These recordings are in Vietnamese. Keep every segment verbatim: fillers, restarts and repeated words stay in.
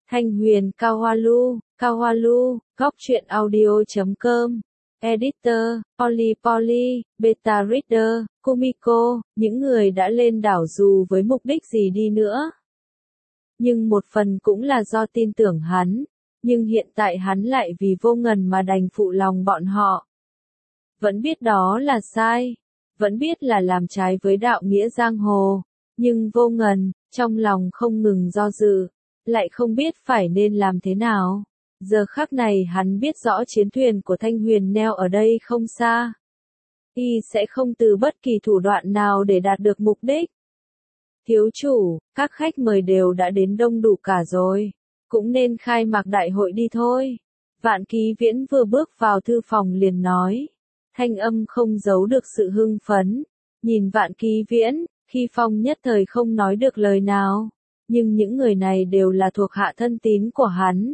Thanh Huyền Cao Hoa Lu, Cao Hoa Lu, góc truyện audio chấm com, Editor, Polly Polly, Beta Reader, Kumiko, những người đã lên đảo dù với mục đích gì đi nữa. Nhưng một phần cũng là do tin tưởng hắn, nhưng hiện tại hắn lại vì vô ngần mà đành phụ lòng bọn họ. Vẫn biết đó là sai, vẫn biết là làm trái với đạo nghĩa giang hồ, nhưng vô ngần, trong lòng không ngừng do dự, lại không biết phải nên làm thế nào. Giờ khắc này hắn biết rõ chiến thuyền của Thanh Huyền neo ở đây không xa. Y sẽ không từ bất kỳ thủ đoạn nào để đạt được mục đích. Thiếu chủ, các khách mời đều đã đến đông đủ cả rồi, cũng nên khai mạc đại hội đi thôi. Vạn Ký Viễn vừa bước vào thư phòng liền nói, thanh âm không giấu được sự hưng phấn. Nhìn Vạn Ký Viễn, Khi Phong nhất thời không nói được lời nào, nhưng những người này đều là thuộc hạ thân tín của hắn.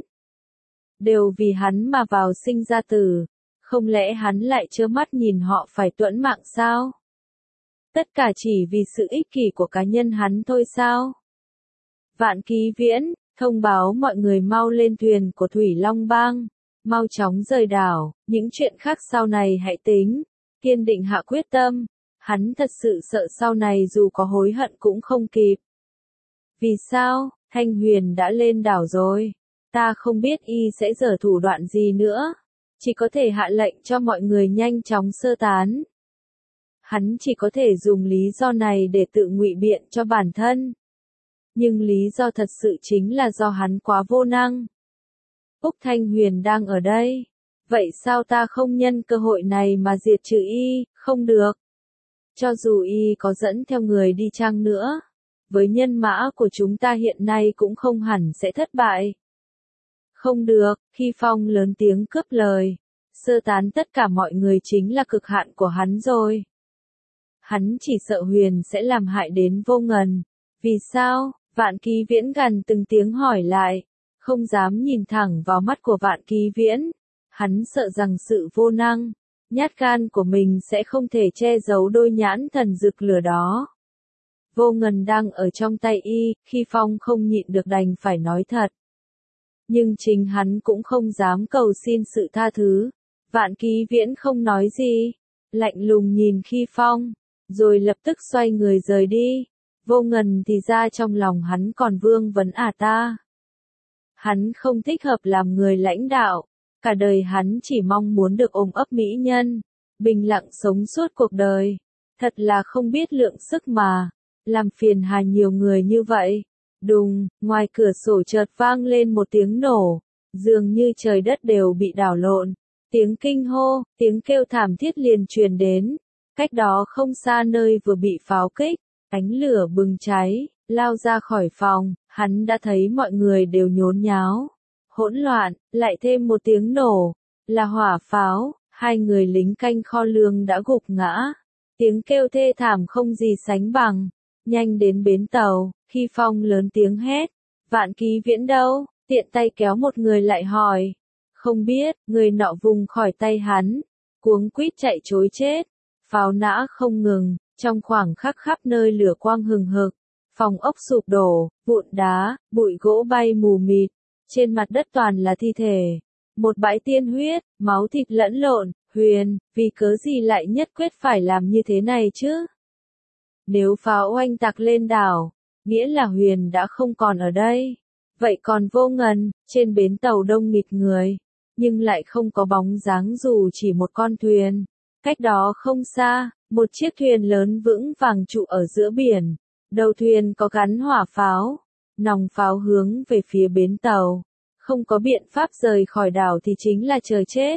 Đều vì hắn mà vào sinh ra tử, không lẽ hắn lại trơ mắt nhìn họ phải tuẫn mạng sao? Tất cả chỉ vì sự ích kỷ của cá nhân hắn thôi sao? Vạn Ký Viễn, thông báo mọi người mau lên thuyền của Thủy Long Bang, mau chóng rời đảo, những chuyện khác sau này hãy tính, kiên định hạ quyết tâm. Hắn thật sự sợ sau này dù có hối hận cũng không kịp. Vì sao? Thanh Huyền đã lên đảo rồi. Ta không biết y sẽ giở thủ đoạn gì nữa. Chỉ có thể hạ lệnh cho mọi người nhanh chóng sơ tán. Hắn chỉ có thể dùng lý do này để tự ngụy biện cho bản thân. Nhưng lý do thật sự chính là do hắn quá vô năng. Úc Thanh Huyền đang ở đây. Vậy sao ta không nhân cơ hội này mà diệt trừ y? Không được. Cho dù y có dẫn theo người đi chăng nữa, với nhân mã của chúng ta hiện nay cũng không hẳn sẽ thất bại. Không được, Khi Phong lớn tiếng cướp lời, sơ tán tất cả mọi người chính là cực hạn của hắn rồi. Hắn chỉ sợ Huyền sẽ làm hại đến vô ngần. Vì sao? Vạn Ký Viễn gần từng tiếng hỏi lại, không dám nhìn thẳng vào mắt của Vạn Ký Viễn. Hắn sợ rằng sự vô năng, nhát gan của mình sẽ không thể che giấu đôi nhãn thần rực lửa đó. Vô ngần đang ở trong tay y, Khi Phong không nhịn được đành phải nói thật. Nhưng chính hắn cũng không dám cầu xin sự tha thứ. Vạn Ký Viễn không nói gì, lạnh lùng nhìn Khi Phong, rồi lập tức xoay người rời đi. Vô ngần thì ra trong lòng hắn còn vương vấn à ta. Hắn không thích hợp làm người lãnh đạo. Cả đời hắn chỉ mong muốn được ôm ấp mỹ nhân, bình lặng sống suốt cuộc đời. Thật là không biết lượng sức mà, làm phiền hà nhiều người như vậy. Đùng, ngoài cửa sổ chợt vang lên một tiếng nổ, dường như trời đất đều bị đảo lộn. Tiếng kinh hô, tiếng kêu thảm thiết liền truyền đến. Cách đó không xa nơi vừa bị pháo kích, ánh lửa bừng cháy, lao ra khỏi phòng, hắn đã thấy mọi người đều nhốn nháo. Hỗn loạn, lại thêm một tiếng nổ, là hỏa pháo, hai người lính canh kho lương đã gục ngã. Tiếng kêu thê thảm không gì sánh bằng. Nhanh đến bến tàu, Khi Phong lớn tiếng hét, Vạn Ký Viễn đâu? Tiện tay kéo một người lại hỏi. Không biết, người nọ vùng khỏi tay hắn, cuống quýt chạy trối chết. Pháo nã không ngừng, trong khoảng khắc khắp nơi lửa quang hừng hực, phòng ốc sụp đổ, vụn đá, bụi gỗ bay mù mịt. Trên mặt đất toàn là thi thể, một bãi tiên huyết, máu thịt lẫn lộn. Huyền, vì cớ gì lại nhất quyết phải làm như thế này chứ? Nếu pháo oanh tạc lên đảo, nghĩa là Huyền đã không còn ở đây. Vậy còn Vô Ngần, trên bến tàu đông nghịt người, nhưng lại không có bóng dáng dù chỉ một con thuyền. Cách đó không xa, một chiếc thuyền lớn vững vàng trụ ở giữa biển, đầu thuyền có gắn hỏa pháo. Nòng pháo hướng về phía bến tàu, không có biện pháp rời khỏi đảo thì chính là chờ chết.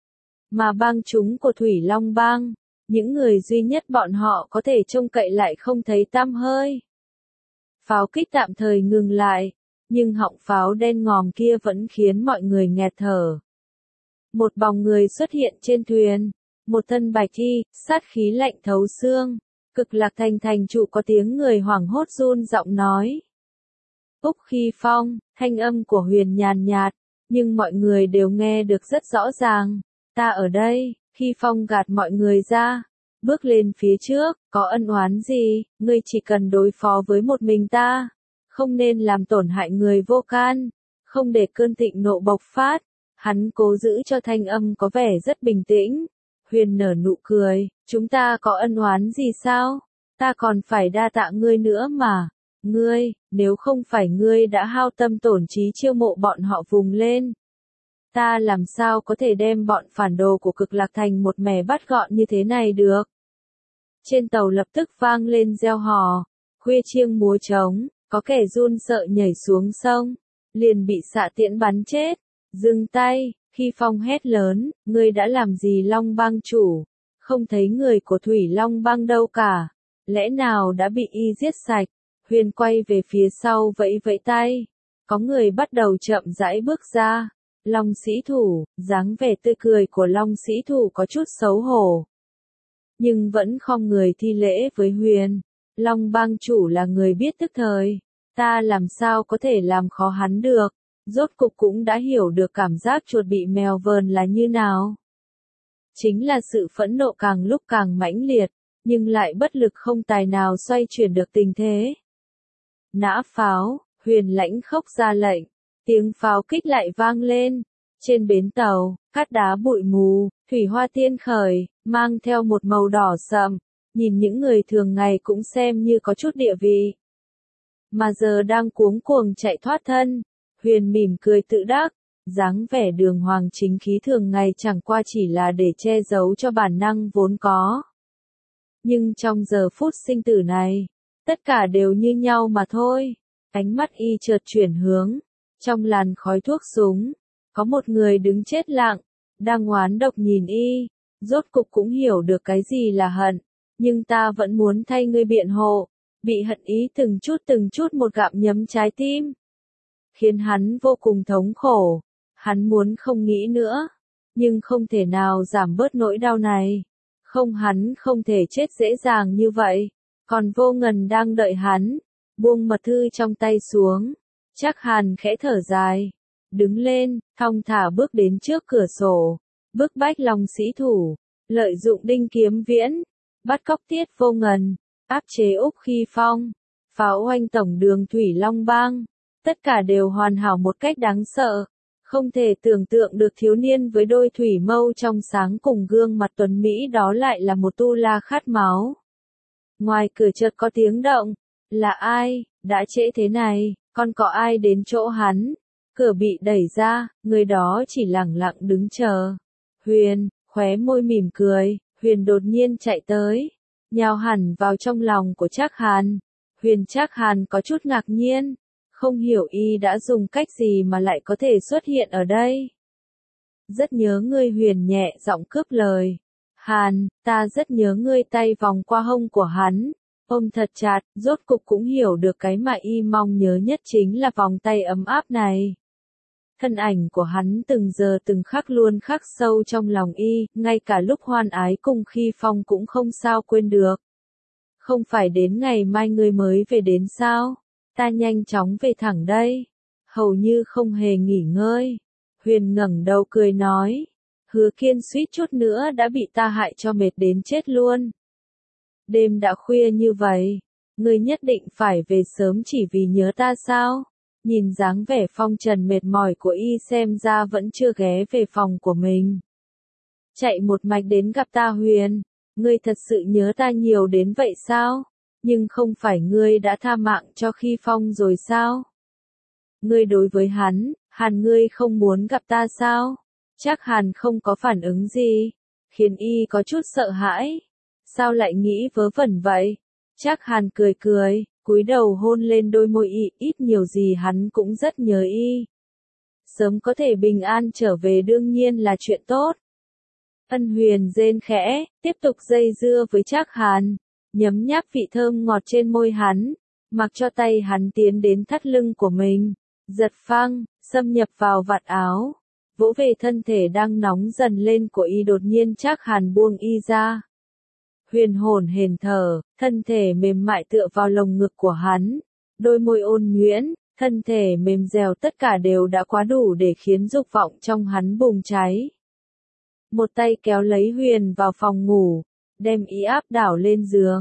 Mà bang chúng của Thủy Long Bang, những người duy nhất bọn họ có thể trông cậy lại không thấy tăm hơi. Pháo kích tạm thời ngừng lại, nhưng họng pháo đen ngòm kia vẫn khiến mọi người nghẹt thở. Một bóng người xuất hiện trên thuyền, một thân bạch y, sát khí lạnh thấu xương, cực lạc thành thành trụ có tiếng người hoảng hốt run giọng nói. Úc Khi Phong, thanh âm của Huyền nhàn nhạt, nhưng mọi người đều nghe được rất rõ ràng. Ta ở đây. Khi Phong gạt mọi người ra, bước lên phía trước, có ân oán gì, ngươi chỉ cần đối phó với một mình ta, không nên làm tổn hại người vô can, không để cơn thịnh nộ bộc phát, hắn cố giữ cho thanh âm có vẻ rất bình tĩnh. Huyền nở nụ cười, chúng ta có ân oán gì sao? Ta còn phải đa tạ ngươi nữa mà. Ngươi, nếu không phải ngươi đã hao tâm tổn trí chiêu mộ bọn họ vùng lên, ta làm sao có thể đem bọn phản đồ của Cực Lạc Thành một mẻ bắt gọn như thế này được? Trên tàu lập tức vang lên reo hò, khuya chiêng múa trống, có kẻ run sợ nhảy xuống sông, liền bị xạ tiễn bắn chết. Dừng tay, khi Phong hét lớn, ngươi đã làm gì Long Bang chủ? Không thấy người của Thủy Long Bang đâu cả, lẽ nào đã bị y giết sạch? Huyền quay về phía sau vẫy vẫy tay, có người bắt đầu chậm rãi bước ra. Long sĩ thủ, dáng vẻ tươi cười của Long sĩ thủ có chút xấu hổ, nhưng vẫn khom người thi lễ với Huyền. Long Bang chủ là người biết tức thời, ta làm sao có thể làm khó hắn được? Rốt cục cũng đã hiểu được cảm giác chuột bị mèo vờn là như nào. Chính là sự phẫn nộ càng lúc càng mãnh liệt, nhưng lại bất lực không tài nào xoay chuyển được tình thế. Nã pháo, Huyền lãnh khốc ra lệnh, tiếng pháo kích lại vang lên. Trên bến tàu, cát đá bụi mù, thủy hoa tiên khởi, mang theo một màu đỏ sậm, nhìn những người thường ngày cũng xem như có chút địa vị. Mà giờ đang cuống cuồng chạy thoát thân. Huyền mỉm cười tự đắc, dáng vẻ đường hoàng chính khí thường ngày chẳng qua chỉ là để che giấu cho bản năng vốn có. Nhưng trong giờ phút sinh tử này, tất cả đều như nhau mà thôi. Ánh mắt y chợt chuyển hướng, trong làn khói thuốc súng, có một người đứng chết lặng, đang oán độc nhìn y, rốt cục cũng hiểu được cái gì là hận, nhưng ta vẫn muốn thay ngươi biện hộ. Bị hận ý từng chút từng chút một gặm nhấm trái tim, khiến hắn vô cùng thống khổ. Hắn muốn không nghĩ nữa, nhưng không thể nào giảm bớt nỗi đau này. Không, hắn không thể chết dễ dàng như vậy. Còn Vô Ngần đang đợi hắn, buông mật thư trong tay xuống. Trác Hàn khẽ thở dài, đứng lên, thong thả bước đến trước cửa sổ, bức bách Long sĩ thủ, lợi dụng Đinh Kiếm Viễn, bắt cóc Tiết Vô Ngần, áp chế Úc Khi Phong, phá oanh tổng đường Thủy Long Bang. Tất cả đều hoàn hảo một cách đáng sợ. Không thể tưởng tượng được thiếu niên với đôi thủy mâu trong sáng cùng gương mặt tuấn Mỹ đó lại là một tu la khát máu. Ngoài cửa chợt có tiếng động. Là ai? Đã trễ thế này, còn có ai đến chỗ hắn? Cửa bị đẩy ra, người đó chỉ lẳng lặng đứng chờ. Huyền, khóe môi mỉm cười, Huyền đột nhiên chạy tới, nhào hẳn vào trong lòng của Trác Hàn. Huyền Trác Hàn có chút ngạc nhiên, không hiểu y đã dùng cách gì mà lại có thể xuất hiện ở đây. Rất nhớ ngươi, Huyền nhẹ giọng cướp lời. Hàn, ta rất nhớ ngươi. Tay vòng qua hông của hắn, ôm thật chặt, rốt cục cũng hiểu được cái mà y mong nhớ nhất chính là vòng tay ấm áp này. Thân ảnh của hắn từng giờ từng khắc luôn khắc sâu trong lòng y, ngay cả lúc hoan ái cùng Khi Phong cũng không sao quên được. Không phải đến ngày mai ngươi mới về đến sao? Ta nhanh chóng về thẳng đây. Hầu như không hề nghỉ ngơi. Huyền ngẩng đầu cười nói. Hứa Kiên suýt chút nữa đã bị ta hại cho mệt đến chết luôn. Đêm đã khuya như vậy, ngươi nhất định phải về sớm chỉ vì nhớ ta sao? Nhìn dáng vẻ phong trần mệt mỏi của y xem ra vẫn chưa ghé về phòng của mình. Chạy một mạch đến gặp ta Huyền, ngươi thật sự nhớ ta nhiều đến vậy sao? Nhưng không phải ngươi đã tha mạng cho Khi Phong rồi sao? Ngươi đối với hắn, Hàn ngươi không muốn gặp ta sao? Trác Hàn không có phản ứng gì, khiến y có chút sợ hãi. Sao lại nghĩ vớ vẩn vậy? Trác Hàn cười cười, cúi đầu hôn lên đôi môi y, ít nhiều gì hắn cũng rất nhớ y. Sớm có thể bình an trở về đương nhiên là chuyện tốt. Ân Huyền rên khẽ, tiếp tục dây dưa với Trác Hàn, nhấm nháp vị thơm ngọt trên môi hắn, mặc cho tay hắn tiến đến thắt lưng của mình, giật phăng, xâm nhập vào vạt áo, vỗ về thân thể đang nóng dần lên của y. Đột nhiên Trác Hàn buông y ra. Huyền hồn hển thở, thân thể mềm mại tựa vào lồng ngực của hắn, đôi môi ôn nhuyễn, thân thể mềm dẻo, tất cả đều đã quá đủ để khiến dục vọng trong hắn bùng cháy. Một tay kéo lấy Huyền vào phòng ngủ, đem y áp đảo lên giường,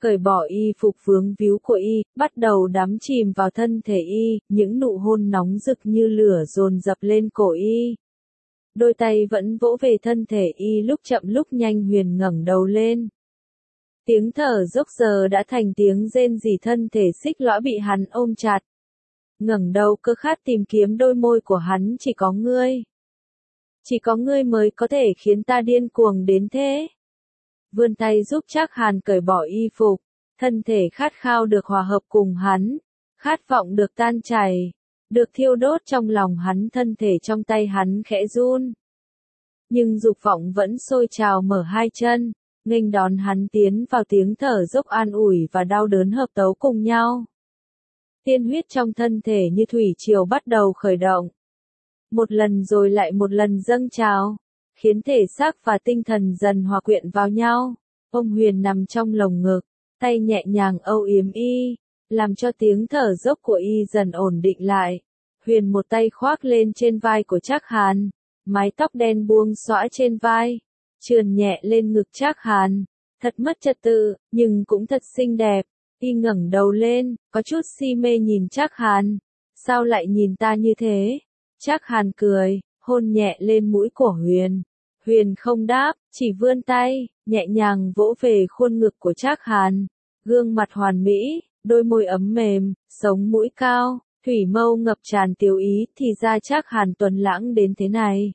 cởi bỏ y phục vướng víu của y, bắt đầu đắm chìm vào thân thể y, những nụ hôn nóng rực như lửa dồn dập lên cổ y. Đôi tay vẫn vỗ về thân thể y lúc chậm lúc nhanh. Huyền ngẩng đầu lên. Tiếng thở dốc giờ đã thành tiếng rên rỉ, thân thể xích lõa bị hắn ôm chặt. Ngẩng đầu cơ khát tìm kiếm đôi môi của hắn. Chỉ có ngươi. Chỉ có ngươi mới có thể khiến ta điên cuồng đến thế. Vươn tay giúp Trác Hàn cởi bỏ y phục. Thân thể khát khao được hòa hợp cùng hắn. Khát vọng được tan chảy. Được thiêu đốt trong lòng hắn. Thân thể trong tay hắn khẽ run. Nhưng dục vọng vẫn sôi trào mở hai chân. Nghênh đón hắn tiến vào. Tiếng thở dốc an ủi và đau đớn hợp tấu cùng nhau. Tiên huyết trong thân thể như thủy triều bắt đầu khởi động. Một lần rồi lại một lần dâng trào. Khiến thể xác và tinh thần dần hòa quyện vào nhau. Ông Huyền nằm trong lồng ngực. Tay nhẹ nhàng âu yếm y. Làm cho tiếng thở dốc của y dần ổn định lại. Huyền một tay khoác lên trên vai của Trác Hàn. Mái tóc đen buông xõa trên vai. Trườn nhẹ lên ngực Trác Hàn. Thật mất trật tự, nhưng cũng thật xinh đẹp. Y ngẩng đầu lên, có chút si mê nhìn Trác Hàn. Sao lại nhìn ta như thế? Trác Hàn cười, hôn nhẹ lên mũi của Huyền. Huyền không đáp, chỉ vươn tay, nhẹ nhàng vỗ về khuôn ngực của Trác Hàn. Gương mặt hoàn mỹ, đôi môi ấm mềm, sống mũi cao, thủy mâu ngập tràn tiểu ý. Thì ra Trác Hàn tuấn lãng đến thế này.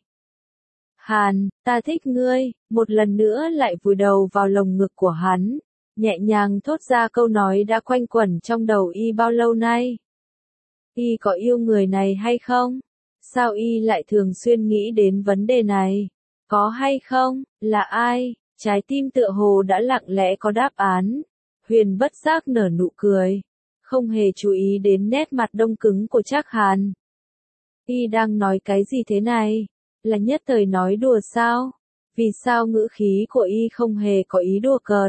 Hàn, ta thích ngươi. Một lần nữa lại vùi đầu vào lồng ngực của hắn. Nhẹ nhàng thốt ra câu nói đã quanh quẩn trong đầu y bao lâu nay. Y có yêu người này hay không? Sao y lại thường xuyên nghĩ đến vấn đề này? Có hay không? Là ai? Trái tim tựa hồ đã lặng lẽ có đáp án. Huyền bất giác nở nụ cười. Không hề chú ý đến nét mặt đông cứng của Trác Hàn. Y đang nói cái gì thế này? Là nhất thời nói đùa sao? Vì sao ngữ khí của y không hề có ý đùa cợt?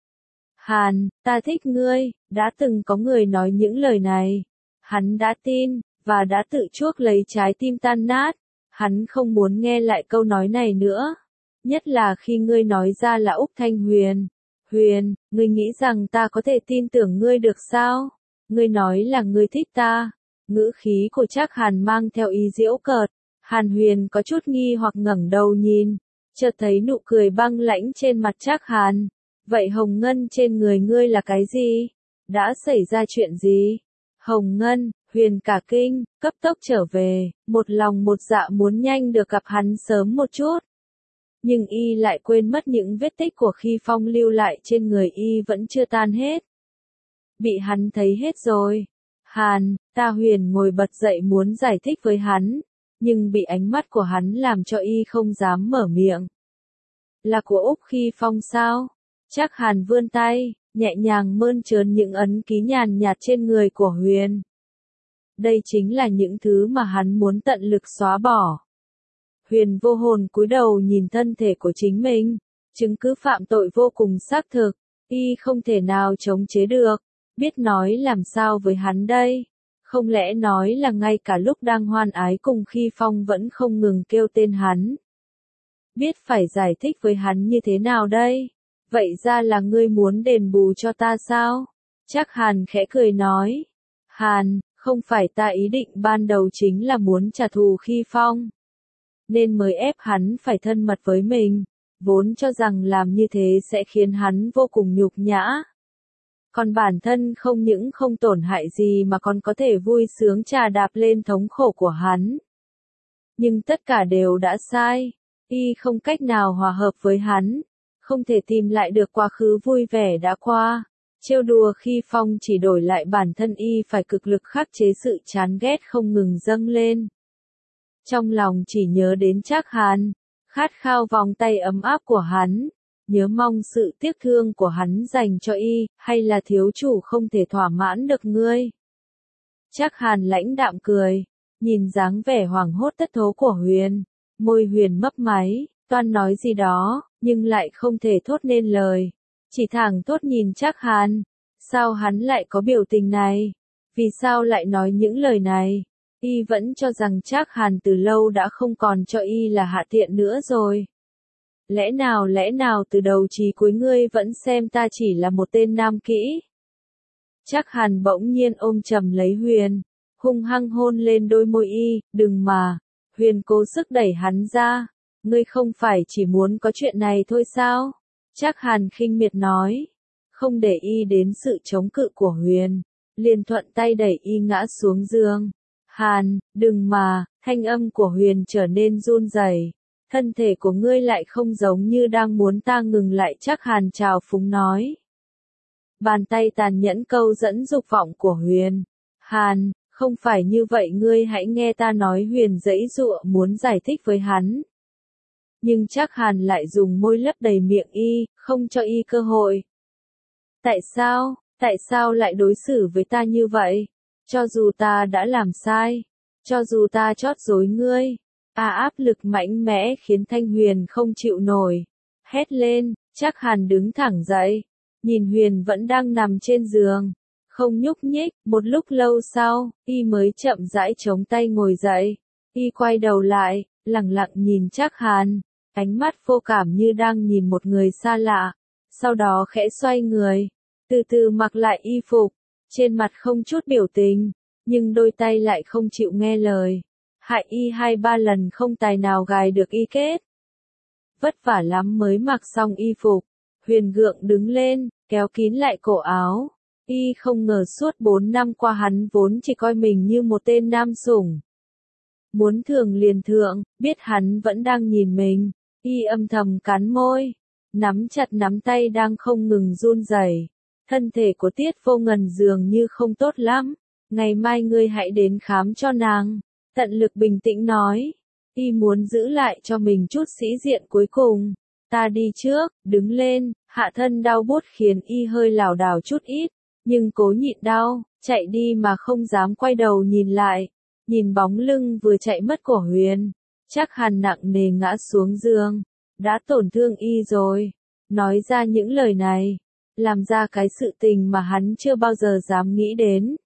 Hàn, ta thích ngươi. Đã từng có người nói những lời này. Hắn đã tin, và đã tự chuốc lấy trái tim tan nát. Hắn không muốn nghe lại câu nói này nữa. Nhất là khi ngươi nói ra là Úc Thanh Huyền. Huyền, ngươi nghĩ rằng ta có thể tin tưởng ngươi được sao? Ngươi nói là ngươi thích ta. Ngữ khí của Trác Hàn mang theo ý giễu cợt. Hàn Huyền có chút nghi hoặc ngẩng đầu nhìn. Chợt thấy nụ cười băng lãnh trên mặt Trác Hàn. Vậy hồng ngân trên người ngươi là cái gì? Đã xảy ra chuyện gì? Hồng ngân, Huyền cả kinh, cấp tốc trở về, một lòng một dạ muốn nhanh được gặp hắn sớm một chút. Nhưng y lại quên mất những vết tích của khi Phong lưu lại trên người y vẫn chưa tan hết. Bị hắn thấy hết rồi. Hàn, ta. Huyền ngồi bật dậy muốn giải thích với hắn, nhưng bị ánh mắt của hắn làm cho y không dám mở miệng. Là của Úc Khi Phong sao? Trác Hàn vươn tay, nhẹ nhàng mơn trớn những ấn ký nhàn nhạt trên người của Huyền. Đây chính là những thứ mà hắn muốn tận lực xóa bỏ. Huyền vô hồn cúi đầu nhìn thân thể của chính mình, chứng cứ phạm tội vô cùng xác thực, y không thể nào chống chế được, biết nói làm sao với hắn đây? Không lẽ nói là ngay cả lúc đang hoan ái cùng Khi Phong vẫn không ngừng kêu tên hắn? Biết phải giải thích với hắn như thế nào đây? Vậy ra là ngươi muốn đền bù cho ta sao? Trác Hàn khẽ cười nói. Hàn, không phải ta ý định ban đầu chính là muốn trả thù Khi Phong. Nên mới ép hắn phải thân mật với mình, vốn cho rằng làm như thế sẽ khiến hắn vô cùng nhục nhã. Còn bản thân không những không tổn hại gì mà còn có thể vui sướng trà đạp lên thống khổ của hắn. Nhưng tất cả đều đã sai, y không cách nào hòa hợp với hắn, không thể tìm lại được quá khứ vui vẻ đã qua. Trêu đùa Khi Phong chỉ đổi lại bản thân y phải cực lực khắc chế sự chán ghét không ngừng dâng lên. Trong lòng chỉ nhớ đến Trác Hàn, khát khao vòng tay ấm áp của hắn, nhớ mong sự tiếc thương của hắn dành cho y, hay là thiếu chủ không thể thỏa mãn được ngươi. Trác Hàn lãnh đạm cười, nhìn dáng vẻ hoảng hốt thất thố của Huyền, môi Huyền mấp máy, toan nói gì đó, nhưng lại không thể thốt nên lời, chỉ thẳng thốt nhìn Trác Hàn, sao hắn lại có biểu tình này, vì sao lại nói những lời này? Y vẫn cho rằng Trác Hàn từ lâu đã không còn cho y là hạ tiện nữa rồi. Lẽ nào lẽ nào từ đầu chí cuối ngươi vẫn xem ta chỉ là một tên nam kỹ? Trác Hàn bỗng nhiên ôm chầm lấy Huyền, hung hăng hôn lên đôi môi y, đừng mà. Huyền cố sức đẩy hắn ra, ngươi không phải chỉ muốn có chuyện này thôi sao? Trác Hàn khinh miệt nói, không để y đến sự chống cự của Huyền, liền thuận tay đẩy y ngã xuống giường. Hàn, đừng mà, thanh âm của Huyền trở nên run rẩy. Thân thể của ngươi lại không giống như đang muốn ta ngừng lại, Trác Hàn trào phúng nói. Bàn tay tàn nhẫn câu dẫn dục vọng của Huyền. Hàn, không phải như vậy, ngươi hãy nghe ta nói. Huyền giãy giụa muốn giải thích với hắn. Nhưng Trác Hàn lại dùng môi lấp đầy miệng y, không cho y cơ hội. Tại sao, tại sao lại đối xử với ta như vậy? Cho dù ta đã làm sai, cho dù ta chót dối ngươi. À, áp lực mạnh mẽ khiến Thanh Huyền không chịu nổi. Hét lên, Trác Hàn đứng thẳng dậy. Nhìn Huyền vẫn đang nằm trên giường, không nhúc nhích, một lúc lâu sau, y mới chậm rãi chống tay ngồi dậy. Y quay đầu lại, lẳng lặng nhìn Trác Hàn, ánh mắt vô cảm như đang nhìn một người xa lạ. Sau đó khẽ xoay người, từ từ mặc lại y phục, trên mặt không chút biểu tình, nhưng đôi tay lại không chịu nghe lời. Hại y hai ba lần không tài nào gài được y kết. Vất vả lắm mới mặc xong y phục, Huyền gượng đứng lên, kéo kín lại cổ áo. Y không ngờ suốt bốn năm qua hắn vốn chỉ coi mình như một tên nam sủng. Muốn thưởng liền thượng, biết hắn vẫn đang nhìn mình. Y âm thầm cắn môi, nắm chặt nắm tay đang không ngừng run rẩy. Thân thể của Tiết Vô Ngần dường như không tốt lắm. Ngày mai ngươi hãy đến khám cho nàng. Tận lực bình tĩnh nói. Y muốn giữ lại cho mình chút sĩ diện cuối cùng. Ta đi trước, đứng lên, hạ thân đau buốt khiến y hơi lảo đảo chút ít, nhưng cố nhịn đau, chạy đi mà không dám quay đầu nhìn lại. Nhìn bóng lưng vừa chạy mất của Huyền, Trác Hàn nặng nề ngã xuống giường. Đã tổn thương y rồi. Nói ra những lời này, làm ra cái sự tình mà hắn chưa bao giờ dám nghĩ đến.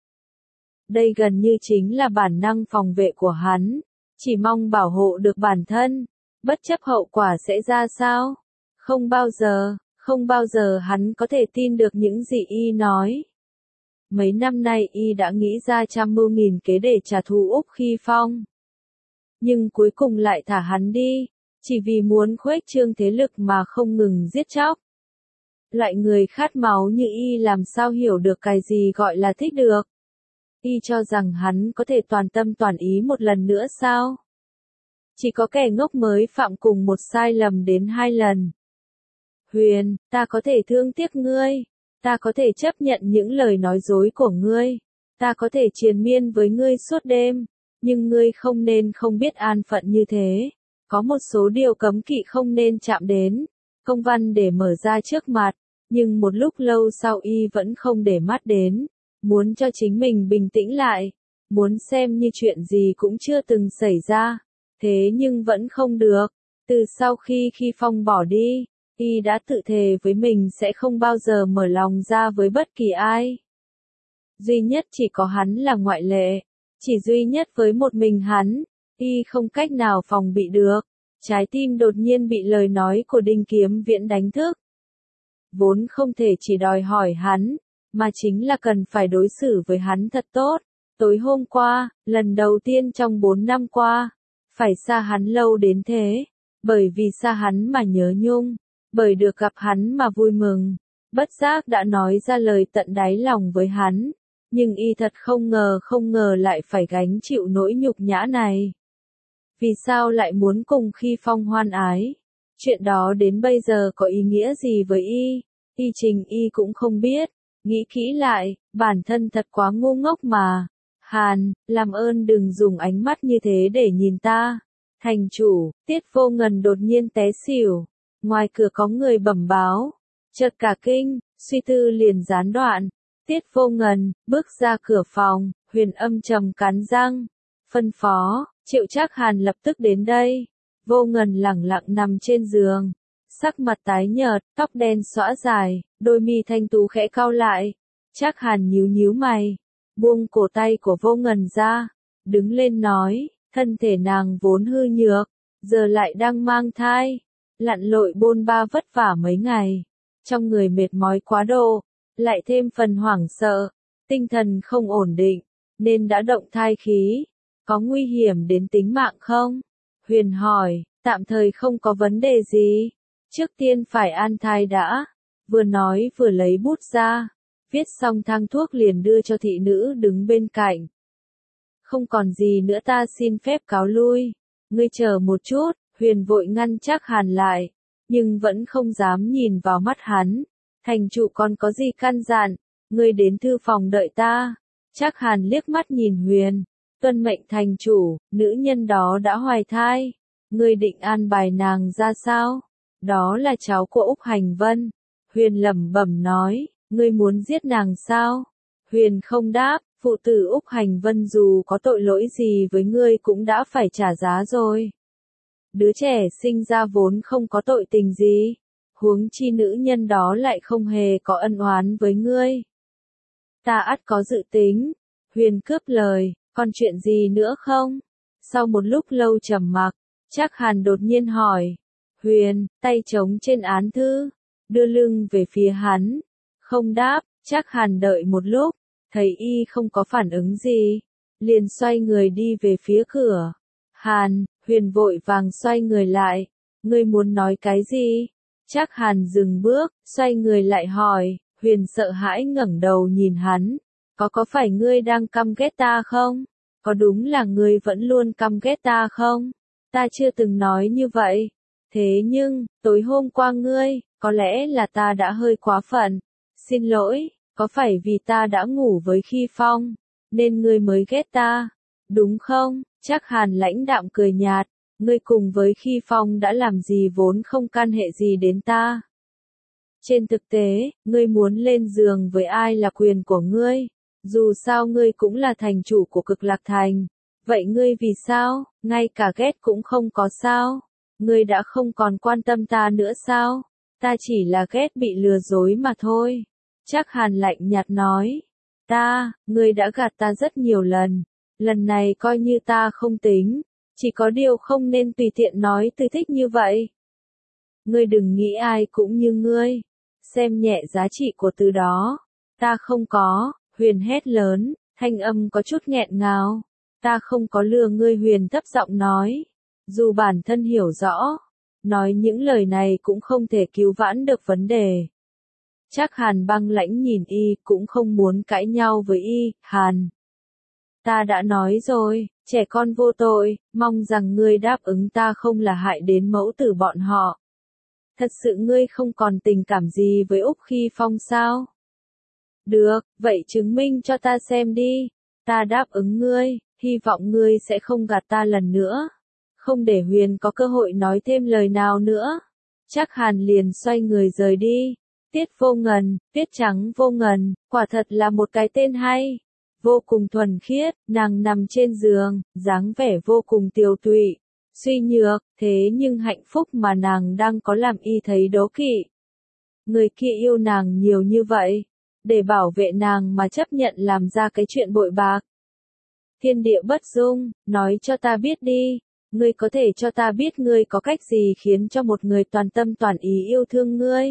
Đây gần như chính là bản năng phòng vệ của hắn, chỉ mong bảo hộ được bản thân, bất chấp hậu quả sẽ ra sao. Không bao giờ, không bao giờ hắn có thể tin được những gì y nói. Mấy năm nay y đã nghĩ ra trăm mưu nghìn kế để trả thù Úc Khi Phong. Nhưng cuối cùng lại thả hắn đi, chỉ vì muốn khuếch trương thế lực mà không ngừng giết chóc. Loại người khát máu như y làm sao hiểu được cái gì gọi là thích được. Y cho rằng hắn có thể toàn tâm toàn ý một lần nữa sao? Chỉ có kẻ ngốc mới phạm cùng một sai lầm đến hai lần. Huyền, ta có thể thương tiếc ngươi. Ta có thể chấp nhận những lời nói dối của ngươi. Ta có thể triền miên với ngươi suốt đêm. Nhưng ngươi không nên không biết an phận như thế. Có một số điều cấm kỵ không nên chạm đến. Công văn để mở ra trước mặt. Nhưng một lúc lâu sau y vẫn không để mắt đến. Muốn cho chính mình bình tĩnh lại. Muốn xem như chuyện gì cũng chưa từng xảy ra. Thế nhưng vẫn không được. Từ sau khi khi Phong bỏ đi, y đã tự thề với mình sẽ không bao giờ mở lòng ra với bất kỳ ai. Duy nhất chỉ có hắn là ngoại lệ. Chỉ duy nhất với một mình hắn, y không cách nào phòng bị được. Trái tim đột nhiên bị lời nói của Đinh Kiếm Viễn đánh thức. Vốn không thể chỉ đòi hỏi hắn, mà chính là cần phải đối xử với hắn thật tốt. Tối hôm qua, lần đầu tiên trong bốn năm qua, phải xa hắn lâu đến thế. Bởi vì xa hắn mà nhớ nhung, bởi được gặp hắn mà vui mừng. Bất giác đã nói ra lời tận đáy lòng với hắn. Nhưng y thật không ngờ không ngờ lại phải gánh chịu nỗi nhục nhã này. Vì sao lại muốn cùng Khi Phong hoan ái? Chuyện đó đến bây giờ có ý nghĩa gì với y? Y Trình y cũng không biết. Nghĩ kỹ lại, bản thân thật quá ngu ngốc mà. Hàn, làm ơn đừng dùng ánh mắt như thế để nhìn ta. Thành chủ, Tiết Vô Ngần đột nhiên té xỉu. Ngoài cửa có người bẩm báo. Chợt cả kinh, suy tư liền gián đoạn. Tiết Vô Ngần, bước ra cửa phòng, Huyền âm trầm cắn răng. Phân phó, Triệu Trác Hàn lập tức đến đây. Vô Ngần lẳng lặng nằm trên giường. Sắc mặt tái nhợt, tóc đen xõa dài, đôi mi thanh tú khẽ cau lại. Trác Hàn nhíu nhíu mày, buông cổ tay của Vô Ngần ra. Đứng lên nói, thân thể nàng vốn hư nhược, giờ lại đang mang thai. lặn lội bôn ba vất vả mấy ngày, trong người mệt mỏi quá độ, lại thêm phần hoảng sợ, tinh thần không ổn định, nên đã động thai khí. Có nguy hiểm đến tính mạng không? Huyền hỏi, tạm thời không có vấn đề gì. Trước tiên phải an thai đã. Vừa nói vừa lấy bút ra. Viết xong thang thuốc liền đưa cho thị nữ đứng bên cạnh. Không còn gì nữa, ta xin phép cáo lui. Ngươi chờ một chút. Huyền vội ngăn Trác Hàn lại. Nhưng vẫn không dám nhìn vào mắt hắn. Thành chủ còn có gì căn dặn? Ngươi đến thư phòng đợi ta. Trác Hàn liếc mắt nhìn Huyền. Tuân mệnh thành chủ, nữ nhân đó đã hoài thai. Ngươi định an bài nàng ra sao? Đó là cháu của Úc Hành Vân. Huyền lẩm bẩm nói, ngươi muốn giết nàng sao? Huyền không đáp, phụ tử Úc Hành Vân dù có tội lỗi gì với ngươi cũng đã phải trả giá rồi. Đứa trẻ sinh ra vốn không có tội tình gì. Huống chi nữ nhân đó lại không hề có ân oán với ngươi. Ta ắt có dự tính. Huyền cướp lời. Còn chuyện gì nữa không? Sau một lúc lâu trầm mặc, Trác Hàn đột nhiên hỏi. Huyền, tay trống trên án thư, đưa lưng về phía hắn. Không đáp, Trác Hàn đợi một lúc, thấy y không có phản ứng gì. Liền xoay người đi về phía cửa. Hàn, Huyền vội vàng xoay người lại. Ngươi muốn nói cái gì? Trác Hàn dừng bước, xoay người lại hỏi. Huyền sợ hãi ngẩng đầu nhìn hắn. Có có phải ngươi đang căm ghét ta không? Có đúng là ngươi vẫn luôn căm ghét ta không? Ta chưa từng nói như vậy. Thế nhưng, tối hôm qua ngươi, có lẽ là ta đã hơi quá phận. Xin lỗi, có phải vì ta đã ngủ với Khi Phong, nên ngươi mới ghét ta? Đúng không? Trác Hàn lãnh đạm cười nhạt. Ngươi cùng với Khi Phong đã làm gì vốn không can hệ gì đến ta. Trên thực tế, ngươi muốn lên giường với ai là quyền của ngươi. Dù sao ngươi cũng là thành chủ của Cực Lạc Thành. Vậy ngươi vì sao, ngay cả ghét cũng không có sao? Ngươi đã không còn quan tâm ta nữa sao? Ta chỉ là ghét bị lừa dối mà thôi. Trác Hàn lạnh nhạt nói. Ta, ngươi đã gạt ta rất nhiều lần. Lần này coi như ta không tính. Chỉ có điều không nên tùy tiện nói từ thích như vậy. Ngươi đừng nghĩ ai cũng như ngươi. Xem nhẹ giá trị của từ đó. Ta không có. Huyền hét lớn, thanh âm có chút nghẹn ngào. Ta không có lừa ngươi, Huyền thấp giọng nói. Dù bản thân hiểu rõ, nói những lời này cũng không thể cứu vãn được vấn đề. Trác Hàn băng lãnh nhìn y, cũng không muốn cãi nhau với y. Hàn, ta đã nói rồi, trẻ con vô tội, mong rằng ngươi đáp ứng ta không là hại đến mẫu tử bọn họ. Thật sự ngươi không còn tình cảm gì với Úc Khi Phong sao? Được, vậy chứng minh cho ta xem đi. Ta đáp ứng ngươi, hy vọng ngươi sẽ không gạt ta lần nữa. Không để Huyền có cơ hội nói thêm lời nào nữa. Trác Hàn liền xoay người rời đi. Tiết Vô Ngần, Tiết Trắng Vô Ngần, quả thật là một cái tên hay. Vô cùng thuần khiết, nàng nằm trên giường, dáng vẻ vô cùng tiều tụy, suy nhược, thế nhưng hạnh phúc mà nàng đang có làm y thấy đố kỵ. Người kia yêu nàng nhiều như vậy. Để bảo vệ nàng mà chấp nhận làm ra cái chuyện bội bạc. Thiên địa bất dung, nói cho ta biết đi. Ngươi có thể cho ta biết ngươi có cách gì khiến cho một người toàn tâm toàn ý yêu thương ngươi.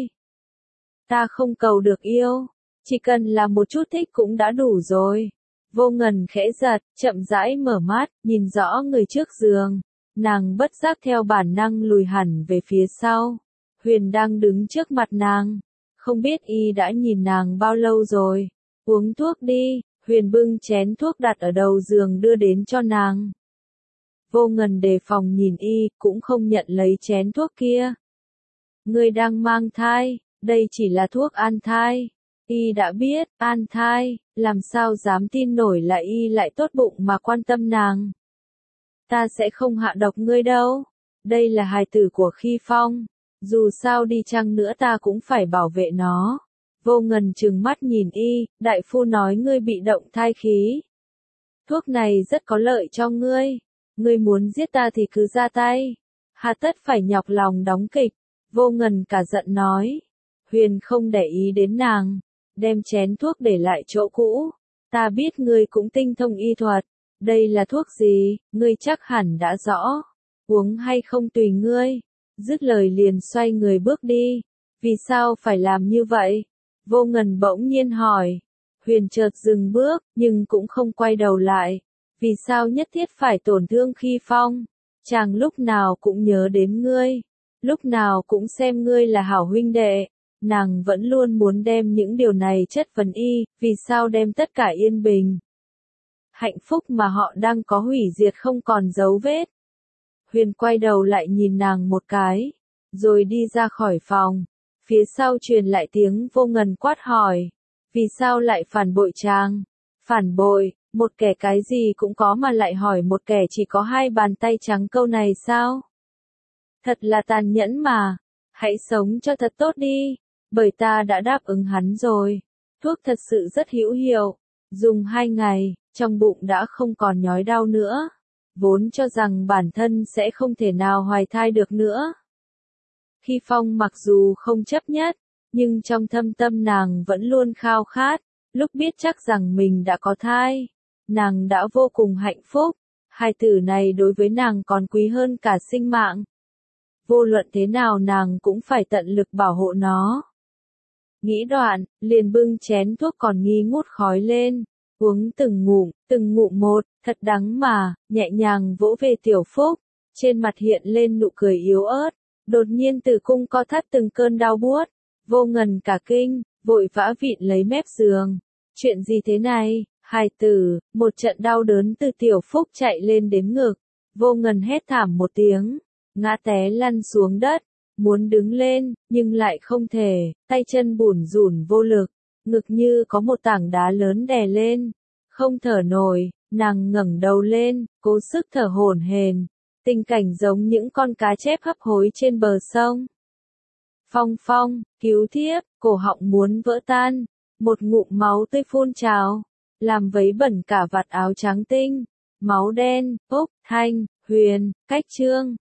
Ta không cầu được yêu. Chỉ cần là một chút thích cũng đã đủ rồi. Vô Ngần khẽ giật, chậm rãi mở mắt, nhìn rõ người trước giường. Nàng bất giác theo bản năng lùi hẳn về phía sau. Huyền đang đứng trước mặt nàng. Không biết y đã nhìn nàng bao lâu rồi. Uống thuốc đi. Huyền bưng chén thuốc đặt ở đầu giường đưa đến cho nàng. Vô Ngần đề phòng nhìn y, cũng không nhận lấy chén thuốc kia. Ngươi đang mang thai, đây chỉ là thuốc an thai. Y đã biết, an thai, làm sao dám tin nổi là y lại tốt bụng mà quan tâm nàng. Ta sẽ không hạ độc ngươi đâu. Đây là hài tử của Khi Phong. Dù sao đi chăng nữa ta cũng phải bảo vệ nó. Vô Ngần trừng mắt nhìn y, đại phu nói ngươi bị động thai khí. Thuốc này rất có lợi cho ngươi. Ngươi muốn giết ta thì cứ ra tay. Hà tất phải nhọc lòng đóng kịch. Vô Ngần cả giận nói. Huyền không để ý đến nàng. Đem chén thuốc để lại chỗ cũ. Ta biết ngươi cũng tinh thông y thuật. Đây là thuốc gì, ngươi chắc hẳn đã rõ. Uống hay không tùy ngươi. Dứt lời liền xoay người bước đi. Vì sao phải làm như vậy? Vô Ngần bỗng nhiên hỏi. Huyền chợt dừng bước, nhưng cũng không quay đầu lại. Vì sao nhất thiết phải tổn thương Khi Phong? Chàng lúc nào cũng nhớ đến ngươi. Lúc nào cũng xem ngươi là hảo huynh đệ. Nàng vẫn luôn muốn đem những điều này chất vấn y, vì sao đem tất cả yên bình. Hạnh phúc mà họ đang có hủy diệt không còn dấu vết. Huyền quay đầu lại nhìn nàng một cái, rồi đi ra khỏi phòng. Phía sau truyền lại tiếng Vô Ngần quát hỏi. Vì sao lại phản bội chàng? Phản bội, một kẻ cái gì cũng có mà lại hỏi một kẻ chỉ có hai bàn tay trắng câu này sao? Thật là tàn nhẫn mà. Hãy sống cho thật tốt đi, bởi ta đã đáp ứng hắn rồi. Thuốc thật sự rất hữu hiệu. Dùng hai ngày, trong bụng đã không còn nhói đau nữa. Vốn cho rằng bản thân sẽ không thể nào hoài thai được nữa. Khi Phong mặc dù không chấp nhất, nhưng trong thâm tâm nàng vẫn luôn khao khát. Lúc biết chắc rằng mình đã có thai, nàng đã vô cùng hạnh phúc. Hai từ này đối với nàng còn quý hơn cả sinh mạng. Vô luận thế nào nàng cũng phải tận lực bảo hộ nó. Nghĩ đoạn, liền bưng chén thuốc còn nghi ngút khói lên, uống từng ngụm, từng ngụm một, thật đắng mà, nhẹ nhàng vỗ về Tiểu Phúc, trên mặt hiện lên nụ cười yếu ớt, đột nhiên tử cung co thắt từng cơn đau buốt, Vô Ngần cả kinh, vội vã vịn lấy mép giường. Chuyện gì thế này, hài tử? Một trận đau đớn từ Tiểu Phúc chạy lên đến ngực, Vô Ngần hét thảm một tiếng, ngã té lăn xuống đất. Muốn đứng lên, nhưng lại không thể, tay chân bủn rủn vô lực, ngực như có một tảng đá lớn đè lên, không thở nổi, nàng ngẩng đầu lên, cố sức thở hổn hển, tình cảnh giống những con cá chép hấp hối trên bờ sông. Phong Phong, cứu thiếp, cổ họng muốn vỡ tan, một ngụm máu tươi phun trào, làm vấy bẩn cả vạt áo trắng tinh, máu đen, Úc, Thanh, Huyền, Cách Trương.